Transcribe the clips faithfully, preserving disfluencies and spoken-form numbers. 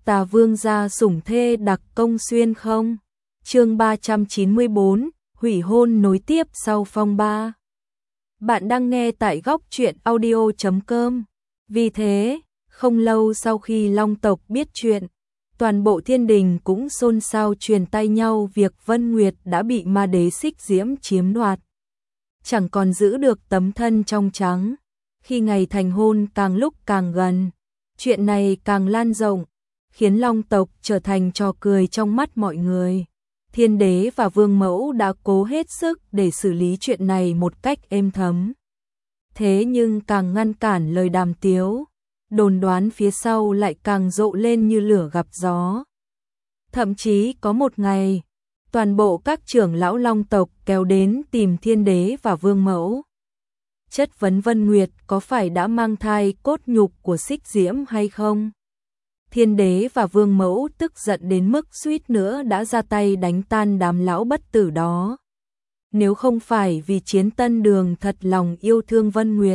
Tà vương gia sủng thê đặc công xuyên không? Chương ba trăm chín mươi bốn, hủy hôn nối tiếp sau phong ba. Bạn đang nghe tại góc truyện audio chấm com. Vì thế, không lâu sau khi Long tộc biết chuyện, toàn bộ thiên đình cũng xôn xao truyền tay nhau việc Vân Nguyệt đã bị ma đế Xích Diễm chiếm đoạt. Chẳng còn giữ được tấm thân trong trắng. Khi ngày thành hôn càng lúc càng gần, chuyện này càng lan rộng, khiến Long tộc trở thành trò cười trong mắt mọi người. Thiên đế và vương mẫu đã cố hết sức để xử lý chuyện này một cách êm thấm. Thế nhưng càng ngăn cản lời đàm tiếu, đồn đoán phía sau lại càng rộ lên như lửa gặp gió. Thậm chí có một ngày, toàn bộ các trưởng lão Long tộc kéo đến tìm thiên đế và vương mẫu. Chất vấn Vân Nguyệt có phải đã mang thai cốt nhục của Xích Diễm hay không? Thiên đế và vương mẫu tức giận đến mức suýt nữa đã ra tay đánh tan đám lão bất tử đó. Nếu không phải vì Chiến Tân Đường thật lòng yêu thương Vân Nguyệt,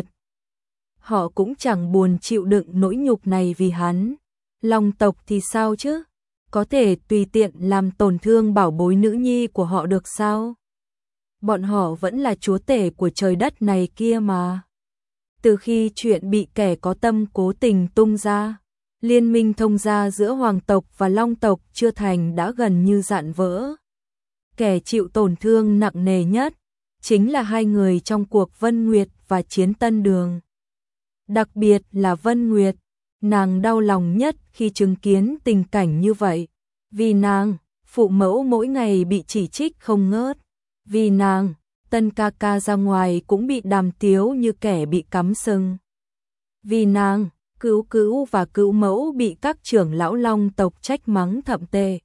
họ cũng chẳng buồn chịu đựng nỗi nhục này vì hắn. Long tộc thì sao chứ? Có thể tùy tiện làm tổn thương bảo bối nữ nhi của họ được sao? Bọn họ vẫn là chúa tể của trời đất này kia mà. Từ khi chuyện bị kẻ có tâm cố tình tung ra, liên minh thông gia giữa Hoàng tộc và Long tộc chưa thành đã gần như dạn vỡ. Kẻ chịu tổn thương nặng nề nhất chính là hai người trong cuộc Vân Nguyệt và Chiến Tân Đường. Đặc biệt là Vân Nguyệt, nàng đau lòng nhất khi chứng kiến tình cảnh như vậy. Vì nàng, phụ mẫu mỗi ngày bị chỉ trích không ngớt. Vì nàng, Tân ca ca ra ngoài cũng bị đàm tiếu như kẻ bị cắm sừng. Vì nàng, Cứu Cứu và Cứu Mẫu bị các trưởng lão Long tộc trách mắng thậm tệ.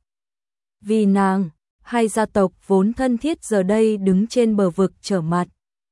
Vì nàng, hai gia tộc vốn thân thiết giờ đây đứng trên bờ vực trở mặt.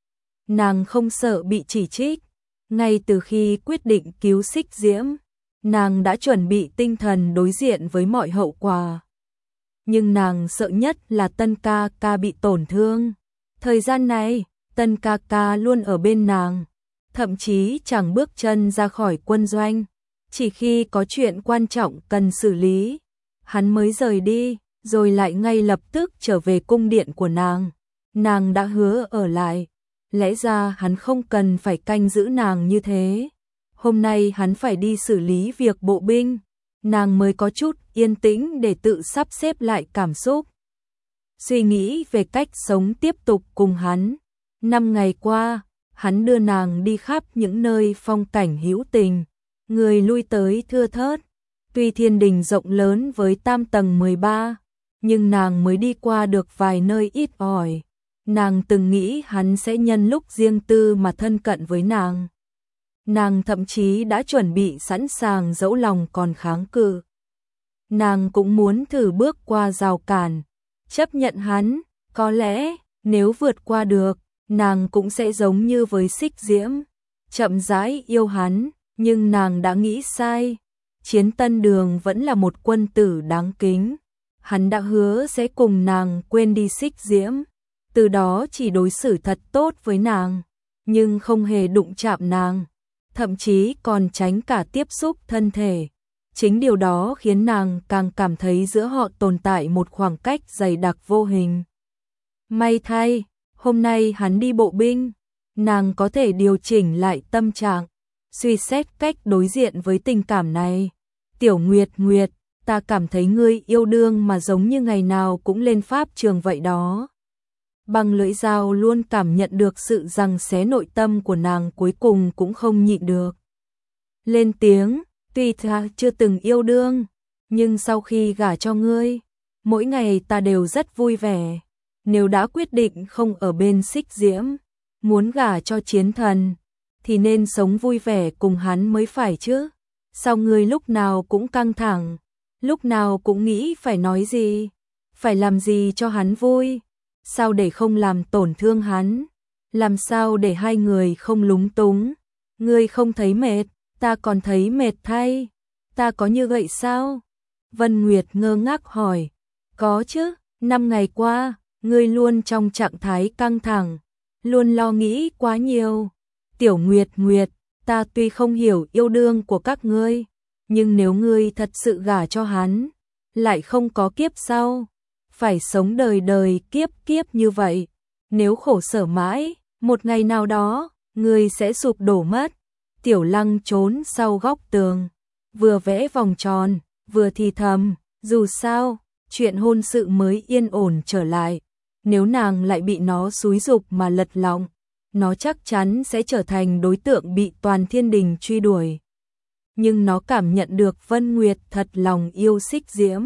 Nàng không sợ bị chỉ trích. Ngay từ khi quyết định cứu Xích Diễm, nàng đã chuẩn bị tinh thần đối diện với mọi hậu quả. Nhưng nàng sợ nhất là Tân ca ca bị tổn thương. Thời gian này, Tân ca ca luôn ở bên nàng, thậm chí chẳng bước chân ra khỏi quân doanh. Chỉ khi có chuyện quan trọng cần xử lý, hắn mới rời đi, rồi lại ngay lập tức trở về cung điện của nàng. Nàng đã hứa ở lại, lẽ ra hắn không cần phải canh giữ nàng như thế. Hôm nay hắn phải đi xử lý việc bộ binh, nàng mới có chút yên tĩnh để tự sắp xếp lại cảm xúc. Suy nghĩ về cách sống tiếp tục cùng hắn. Năm ngày qua, hắn đưa nàng đi khắp những nơi phong cảnh hữu tình, người lui tới thưa thớt. Tuy thiên đình rộng lớn với tam tầng mười ba, nhưng nàng mới đi qua được vài nơi ít ỏi. Nàng từng nghĩ hắn sẽ nhân lúc riêng tư mà thân cận với nàng. Nàng thậm chí đã chuẩn bị sẵn sàng dẫu lòng còn kháng cự. Nàng cũng muốn thử bước qua rào cản, chấp nhận hắn. Có lẽ, nếu vượt qua được, nàng cũng sẽ giống như với Xích Diễm, chậm rãi yêu hắn. Nhưng nàng đã nghĩ sai. Chiến Tân Đường vẫn là một quân tử đáng kính. Hắn đã hứa sẽ cùng nàng quên đi Xích Diễm, từ đó chỉ đối xử thật tốt với nàng, nhưng không hề đụng chạm nàng, thậm chí còn tránh cả tiếp xúc thân thể. Chính điều đó khiến nàng càng cảm thấy giữa họ tồn tại một khoảng cách dày đặc vô hình. May thay, hôm nay hắn đi bộ binh, nàng có thể điều chỉnh lại tâm trạng, suy xét cách đối diện với tình cảm này. Tiểu Nguyệt Nguyệt, ta cảm thấy ngươi yêu đương mà giống như ngày nào cũng lên pháp trường vậy đó. Bằng lưỡi dao luôn cảm nhận được sự giằng xé nội tâm của nàng, cuối cùng cũng không nhịn được. Lên tiếng, tuy ta chưa từng yêu đương, nhưng sau khi gả cho ngươi, mỗi ngày ta đều rất vui vẻ. Nếu đã quyết định không ở bên Xích Diễm, muốn gả cho Chiến Thần, thì nên sống vui vẻ cùng hắn mới phải chứ. Sao ngươi lúc nào cũng căng thẳng, lúc nào cũng nghĩ phải nói gì, phải làm gì cho hắn vui, sao để không làm tổn thương hắn, làm sao để hai người không lúng túng. Ngươi không thấy mệt, ta còn thấy mệt thay. Ta có như vậy sao? Vân Nguyệt ngơ ngác hỏi. Có chứ, năm ngày qua, ngươi luôn trong trạng thái căng thẳng, luôn lo nghĩ quá nhiều. Tiểu Nguyệt Nguyệt, ta tuy không hiểu yêu đương của các ngươi, nhưng nếu ngươi thật sự gả cho hắn, lại không có kiếp sau, phải sống đời đời kiếp kiếp như vậy, nếu khổ sở mãi, một ngày nào đó, ngươi sẽ sụp đổ mất. Tiểu Lăng trốn sau góc tường, vừa vẽ vòng tròn, vừa thì thầm, dù sao, chuyện hôn sự mới yên ổn trở lại, nếu nàng lại bị nó xúi giục mà lật lọng, nó chắc chắn sẽ trở thành đối tượng bị toàn thiên đình truy đuổi. Nhưng nó cảm nhận được Vân Nguyệt thật lòng yêu Xích Diễm.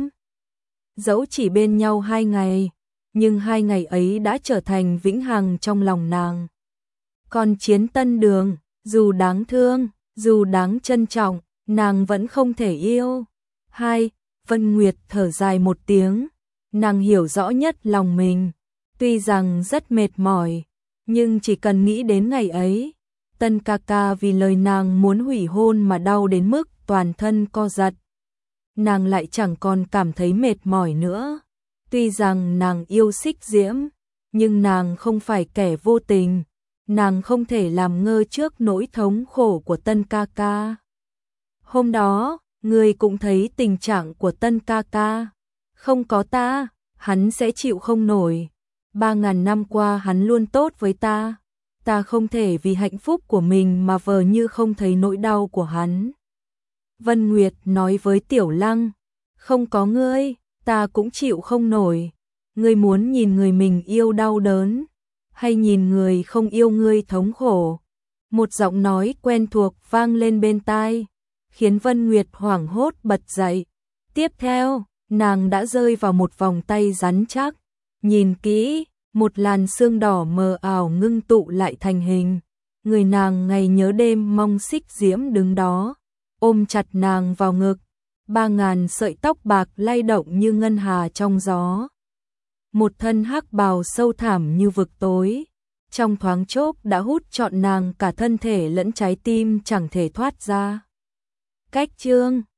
Dẫu chỉ bên nhau hai ngày, nhưng hai ngày ấy đã trở thành vĩnh hằng trong lòng nàng. Còn Chiến Tân Đường, dù đáng thương, dù đáng trân trọng, nàng vẫn không thể yêu. Hai, Vân Nguyệt thở dài một tiếng, nàng hiểu rõ nhất lòng mình, tuy rằng rất mệt mỏi, nhưng chỉ cần nghĩ đến ngày ấy, Tân ca ca vì lời nàng muốn hủy hôn mà đau đến mức toàn thân co giật. Nàng lại chẳng còn cảm thấy mệt mỏi nữa. Tuy rằng nàng yêu Xích Diễm, nhưng nàng không phải kẻ vô tình, nàng không thể làm ngơ trước nỗi thống khổ của Tân ca ca. Hôm đó, người cũng thấy tình trạng của Tân ca ca. Không có ta, hắn sẽ chịu không nổi. Ba ngàn năm qua hắn luôn tốt với ta. Ta không thể vì hạnh phúc của mình mà vờ như không thấy nỗi đau của hắn. Vân Nguyệt nói với Tiểu Lăng, không có ngươi, ta cũng chịu không nổi. Ngươi muốn nhìn người mình yêu đau đớn, hay nhìn người không yêu ngươi thống khổ? Một giọng nói quen thuộc vang lên bên tai, khiến Vân Nguyệt hoảng hốt bật dậy. Tiếp theo, nàng đã rơi vào một vòng tay rắn chắc. Nhìn kỹ, một làn sương đỏ mờ ảo ngưng tụ lại thành hình. Người nàng ngày nhớ đêm mong Xích Diễm đứng đó, ôm chặt nàng vào ngực. Ba ngàn sợi tóc bạc lay động như ngân hà trong gió. Một thân hắc bào sâu thẳm như vực tối, trong thoáng chốc đã hút trọn nàng cả thân thể lẫn trái tim chẳng thể thoát ra. Cách chương